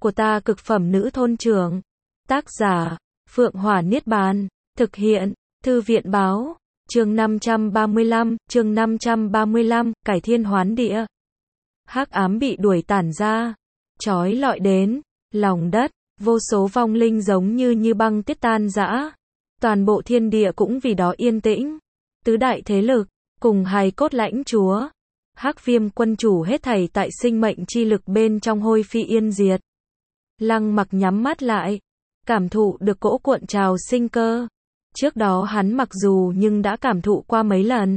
của ta cực phẩm nữ thôn trưởng. Tác giả, Phượng Hỏa Niết Bàn. Thực hiện, Thư viện Báo. Chương 535, Cải Thiên Hoán Địa. Hắc ám bị đuổi tản ra, chói lọi đến lòng đất, vô số vong linh giống như băng tiết tan rã. Toàn bộ thiên địa cũng vì đó yên tĩnh. Tứ đại thế lực, cùng hài cốt lãnh chúa, Hắc Viêm quân chủ hết thảy tại sinh mệnh chi lực bên trong hôi phi yên diệt. Lăng Mặc nhắm mắt lại, cảm thụ được cỗ cuộn trào sinh cơ. Trước đó hắn mặc dù nhưng đã cảm thụ qua mấy lần.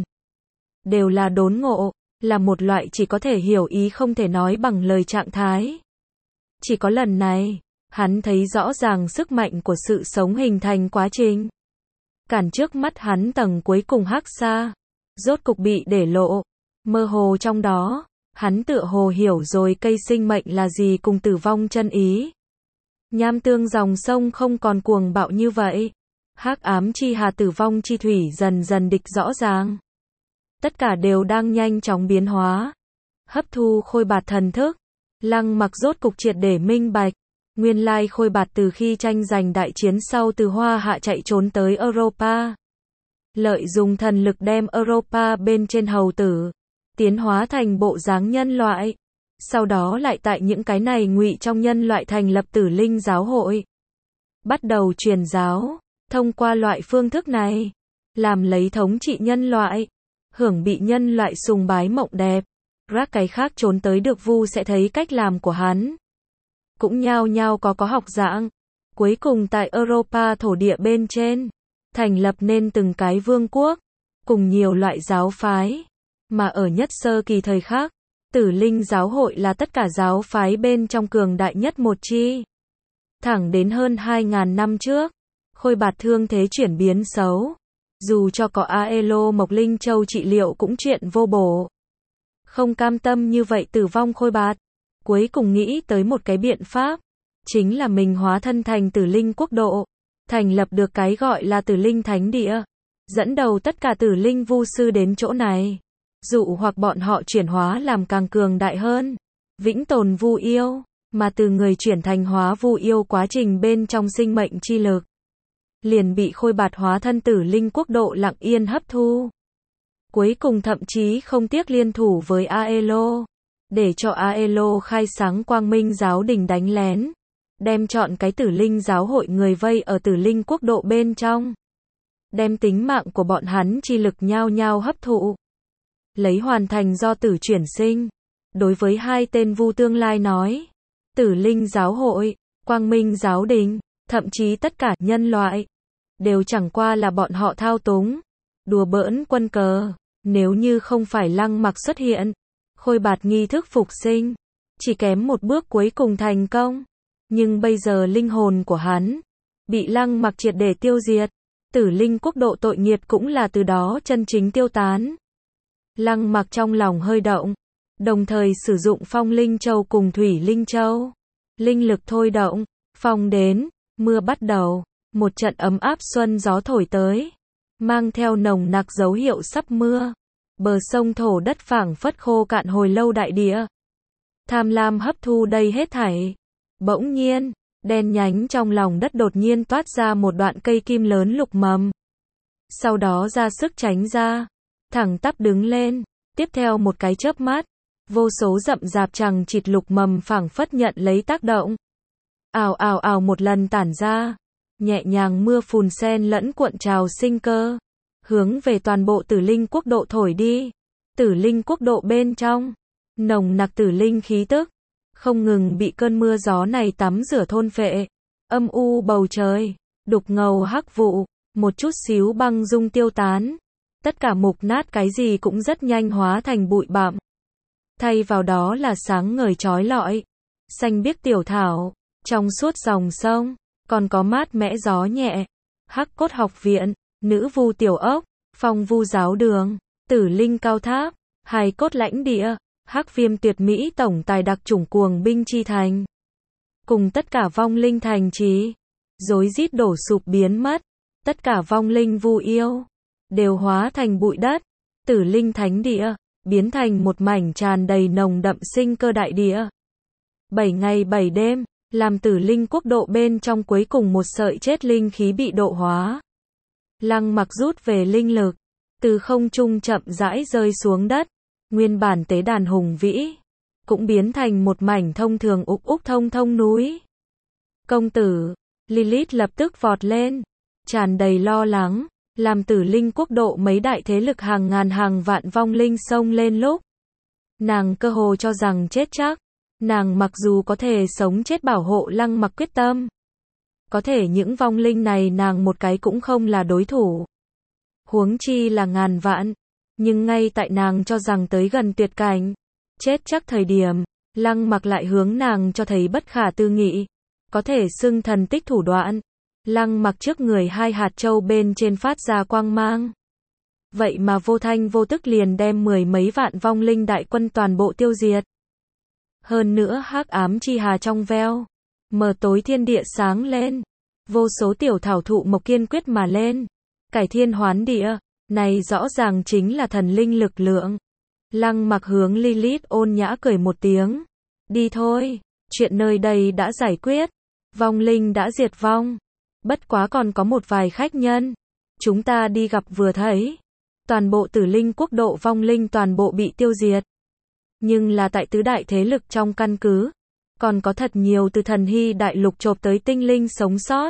Đều là đốn ngộ, là một loại chỉ có thể hiểu ý không thể nói bằng lời trạng thái. Chỉ có lần này, hắn thấy rõ ràng sức mạnh của sự sống hình thành quá trình. Cản trước mắt hắn tầng cuối cùng hắc sa, rốt cục bị để lộ. Mơ hồ trong đó, hắn tựa hồ hiểu rồi cây sinh mệnh là gì cùng tử vong chân ý. Nham tương dòng sông không còn cuồng bạo như vậy. Hắc ám chi hà tử vong chi thủy dần dần địch rõ ràng. Tất cả đều đang nhanh chóng biến hóa. Hấp thu khôi bạt thần thức. Lăng Mặc rốt cục triệt để minh bạch. Nguyên lai khôi bạt từ khi tranh giành đại chiến sau từ Hoa Hạ chạy trốn tới Europa. Lợi dùng thần lực đem Europa bên trên hầu tử tiến hóa thành bộ dáng nhân loại. Sau đó lại tại những cái này ngụy trong nhân loại thành lập Tử Linh giáo hội. Bắt đầu truyền giáo. Thông qua loại phương thức này, làm lấy thống trị nhân loại, hưởng bị nhân loại sùng bái mộng đẹp. Rác cái khác trốn tới được vu sẽ thấy cách làm của hắn. Cũng nhao nhao có học dạng. Cuối cùng tại Europa thổ địa bên trên, thành lập nên từng cái vương quốc, cùng nhiều loại giáo phái. Mà ở nhất sơ kỳ thời khắc, Tử Linh giáo hội là tất cả giáo phái bên trong cường đại nhất một chi. Thẳng đến hơn 2.000 năm trước, khôi bạt thương thế chuyển biến xấu. Dù cho có Aelo Mộc Linh Châu trị liệu cũng chuyện vô bổ. Không cam tâm như vậy tử vong khôi bạt. Cuối cùng nghĩ tới một cái biện pháp. Chính là mình hóa thân thành Tử Linh quốc độ. Thành lập được cái gọi là Tử Linh thánh địa. Dẫn đầu tất cả Tử Linh vu sư đến chỗ này. Dụ hoặc bọn họ chuyển hóa làm càng cường đại hơn. Vĩnh tồn vu yêu. Mà từ người chuyển thành hóa vu yêu quá trình bên trong sinh mệnh chi lực. Liền bị khôi bạt hóa thân Tử Linh quốc độ lặng yên hấp thu. Cuối cùng thậm chí không tiếc liên thủ với Aelo. Để cho Aelo khai sáng quang minh giáo đình đánh lén. Đem chọn cái Tử Linh giáo hội người vây ở Tử Linh quốc độ bên trong. Đem tính mạng của bọn hắn chi lực nhao nhao hấp thụ. Lấy hoàn thành do tử chuyển sinh. Đối với hai tên vu tương lai nói. Tử Linh giáo hội, quang minh giáo đình, thậm chí tất cả nhân loại. Đều chẳng qua là bọn họ thao túng. Đùa bỡn quân cờ. Nếu như không phải Lăng Mặc xuất hiện. Khôi bạt nghi thức phục sinh. Chỉ kém một bước cuối cùng thành công. Nhưng bây giờ linh hồn của hắn. Bị Lăng Mặc triệt để tiêu diệt. Tử Linh quốc độ tội nghiệt cũng là từ đó chân chính tiêu tán. Lăng Mặc trong lòng hơi động. Đồng thời sử dụng phong linh châu cùng thủy linh châu. Linh lực thôi động. Phong đến. Mưa bắt đầu. Một trận ấm áp xuân gió thổi tới. Mang theo nồng nặc dấu hiệu sắp mưa. Bờ sông thổ đất phảng phất khô cạn hồi lâu đại địa. Tham lam hấp thu đây hết thảy. Bỗng nhiên, đen nhánh trong lòng đất đột nhiên toát ra một đoạn cây kim lớn lục mầm. Sau đó ra sức tránh ra. Thẳng tắp đứng lên. Tiếp theo một cái chớp mắt. Vô số rậm rạp chằng chịt lục mầm phảng phất nhận lấy tác động. Ào ào ào một lần tản ra. Nhẹ nhàng mưa phùn sen lẫn cuộn trào sinh cơ. Hướng về toàn bộ Tử Linh quốc độ thổi đi. Tử Linh quốc độ bên trong. Nồng nặc tử linh khí tức. Không ngừng bị cơn mưa gió này tắm rửa thôn phệ. Âm u bầu trời. Đục ngầu hắc vụ. Một chút xíu băng dung tiêu tán. Tất cả mục nát cái gì cũng rất nhanh hóa thành bụi bặm. Thay vào đó là sáng ngời chói lọi. Xanh biếc tiểu thảo. Trong suốt dòng sông. Còn có mát mẽ gió nhẹ. Hắc cốt học viện. Nữ vu tiểu ốc. Phong vu giáo đường. Tử Linh cao tháp. Hài cốt lãnh địa. Hắc Viêm tuyệt mỹ tổng tài đặc chủng cuồng binh chi thành. Cùng tất cả vong linh thành trì. Rối rít đổ sụp biến mất. Tất cả vong linh vu yêu. Đều hóa thành bụi đất. Tử Linh thánh địa. Biến thành một mảnh tràn đầy nồng đậm sinh cơ đại địa. 7 ngày 7 đêm. làm tử linh quốc độ bên trong cuối cùng một sợi chết linh khí bị độ hóa. Lăng Mặc rút về linh lực, từ không trung chậm rãi rơi xuống đất, nguyên bản tế đàn hùng vĩ, cũng biến thành một mảnh thông thường úc úc thông thông núi. Công tử, Lilith lập tức vọt lên, tràn đầy lo lắng, làm tử linh quốc độ mấy đại thế lực hàng ngàn hàng vạn vong linh xông lên lúc. Nàng cơ hồ cho rằng chết chắc, nàng mặc dù có thể sống chết bảo hộ Lăng Mặc quyết tâm. Có thể những vong linh này nàng một cái cũng không là đối thủ. Huống chi là ngàn vạn, nhưng ngay tại nàng cho rằng tới gần tuyệt cảnh, chết chắc thời điểm, Lăng Mặc lại hướng nàng cho thấy bất khả tư nghị, có thể xưng thần tích thủ đoạn. Lăng Mặc trước người hai hạt châu bên trên phát ra quang mang. Vậy mà vô thanh vô tức liền đem mười mấy vạn vong linh đại quân toàn bộ tiêu diệt. Hơn nữa hắc ám chi hà trong veo, mờ tối thiên địa sáng lên, vô số tiểu thảo thụ mộc kiên quyết mà lên, cải thiên hoán địa, này rõ ràng chính là thần linh lực lượng. Lăng Mặc hướng Lilith ôn nhã cười một tiếng, đi thôi, chuyện nơi đây đã giải quyết, vong linh đã diệt vong, bất quá còn có một vài khách nhân, chúng ta đi gặp vừa thấy, toàn bộ tử linh quốc độ vong linh toàn bộ bị tiêu diệt. Nhưng là tại tứ đại thế lực trong căn cứ, còn có thật nhiều từ thần hy đại lục chộp tới tinh linh sống sót.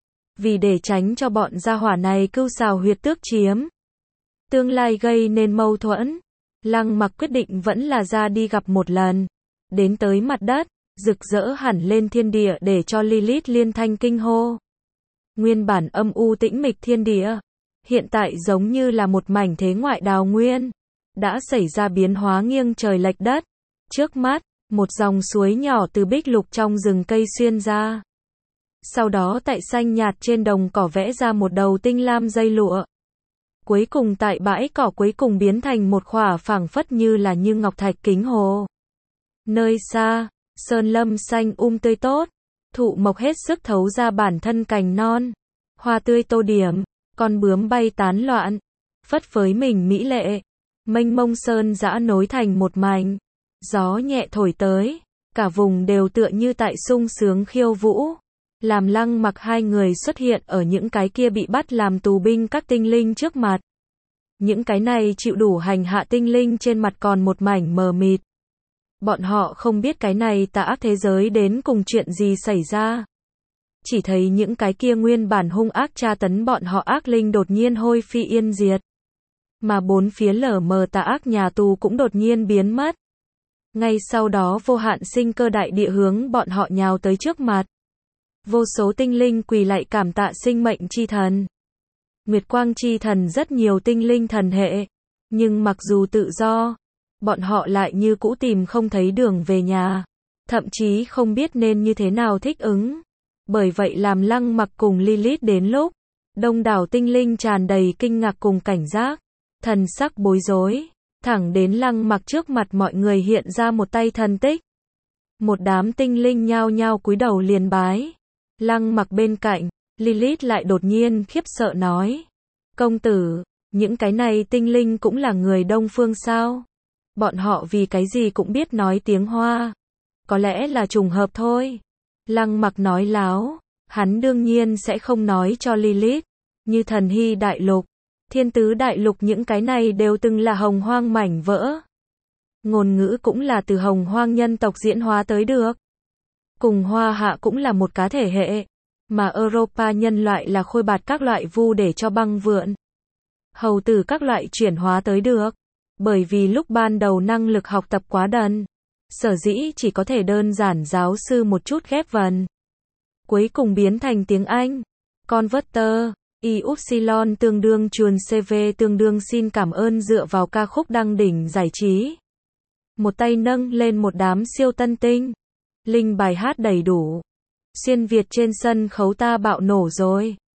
Vì để tránh cho bọn gia hỏa này cưu sào huyệt tước chiếm, tương lai gây nên mâu thuẫn, Lăng Mặc quyết định vẫn là ra đi gặp một lần, đến tới mặt đất, rực rỡ hẳn lên thiên địa để cho Lilith liên thanh kinh hô. Nguyên bản âm u tĩnh mịch thiên địa, hiện tại giống như là một mảnh thế ngoại đào nguyên, đã xảy ra biến hóa nghiêng trời lệch đất. Trước mắt, một dòng suối nhỏ từ bích lục trong rừng cây xuyên ra. Sau đó tại xanh nhạt trên đồng cỏ vẽ ra một đầu tinh lam dây lụa. Cuối cùng tại bãi cỏ cuối cùng biến thành một khỏa phảng phất như là như ngọc thạch kính hồ. Nơi xa, sơn lâm xanh tươi tốt, thụ mộc hết sức thấu ra bản thân cành non, hoa tươi tô điểm, con bướm bay tán loạn, phất phới mình mỹ lệ, mênh mông sơn dã nối thành một mảnh, gió nhẹ thổi tới, cả vùng đều tựa như tại sung sướng khiêu vũ, làm Lăng Mặc hai người xuất hiện ở những cái kia bị bắt làm tù binh các tinh linh trước mặt. Những cái này chịu đủ hành hạ tinh linh trên mặt còn một mảnh mờ mịt. Bọn họ không biết cái này tà ác thế giới đến cùng chuyện gì xảy ra. Chỉ thấy những cái kia nguyên bản hung ác tra tấn bọn họ ác linh đột nhiên hôi phi yên diệt. Mà bốn phía lở mờ tà ác nhà tù cũng đột nhiên biến mất. Ngay sau đó vô hạn sinh cơ đại địa hướng bọn họ nhào tới trước mặt. Vô số tinh linh quỳ lạy cảm tạ sinh mệnh chi thần. Nguyệt quang chi thần rất nhiều tinh linh thần hệ. Nhưng mặc dù tự do, bọn họ lại như cũ tìm không thấy đường về nhà. Thậm chí không biết nên như thế nào thích ứng. Bởi vậy làm Lăng Mặc cùng Lilith đến lúc, đông đảo tinh linh tràn đầy kinh ngạc cùng cảnh giác. Thần sắc bối rối, thẳng đến Lăng Mặc trước mặt mọi người hiện ra một tay thần tích. Một đám tinh linh nhao nhao cúi đầu liền bái. Lăng Mặc bên cạnh, Lilith lại đột nhiên khiếp sợ nói. Công tử, những cái này tinh linh cũng là người Đông Phương sao? Bọn họ vì cái gì cũng biết nói tiếng Hoa. Có lẽ là trùng hợp thôi. Lăng Mặc nói láo, hắn đương nhiên sẽ không nói cho Lilith. Như thần hy đại lục, thiên tứ đại lục những cái này đều từng là hồng hoang mảnh vỡ. Ngôn ngữ cũng là từ hồng hoang nhân tộc diễn hóa tới được. Cùng Hoa Hạ cũng là một cá thể hệ, mà Europa nhân loại là khôi bạt các loại vu để cho băng vượn. Hầu tử các loại chuyển hóa tới được, bởi vì lúc ban đầu năng lực học tập quá đần, sở dĩ chỉ có thể đơn giản giáo sư một chút ghép vần. Cuối cùng biến thành tiếng Anh, Converter, Y-Upsilon tương đương chuồn CV tương đương xin cảm ơn dựa vào ca khúc đăng đỉnh giải trí. Một tay nâng lên một đám siêu tân tinh. Linh bài hát đầy đủ. Xuyên Việt trên sân khấu ta bạo nổ rồi.